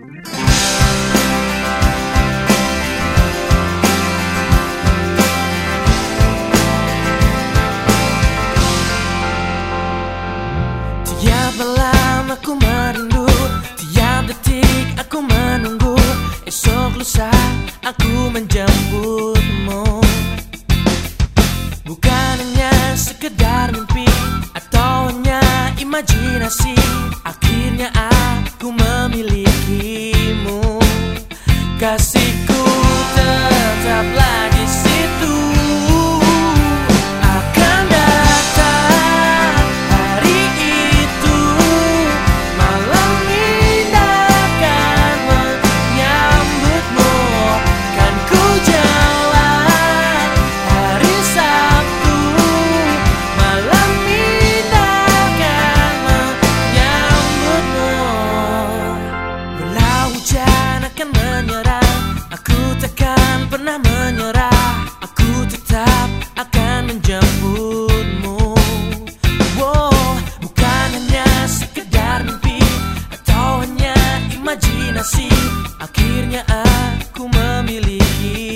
Tiap malam aku merindu, tiap detik aku menunggu. Esok lusa aku menjemputmu. Bukan hanya sekedar mimpi atau hanya imajinasi, akhirnya aku memilikimu. Kasihku tetaplah di situ. Akan datang hari itu, malam indah akan menyambutmu. Kan ku jalan hari Sabtu, malam indah akan menyambutmu. Walau hujan akan menyerang, aku takkan pernah menyerah. Aku tetap akan menjemputmu. Wow, bukan hanya sekedar mimpi atau hanya imajinasi, akhirnya aku memiliki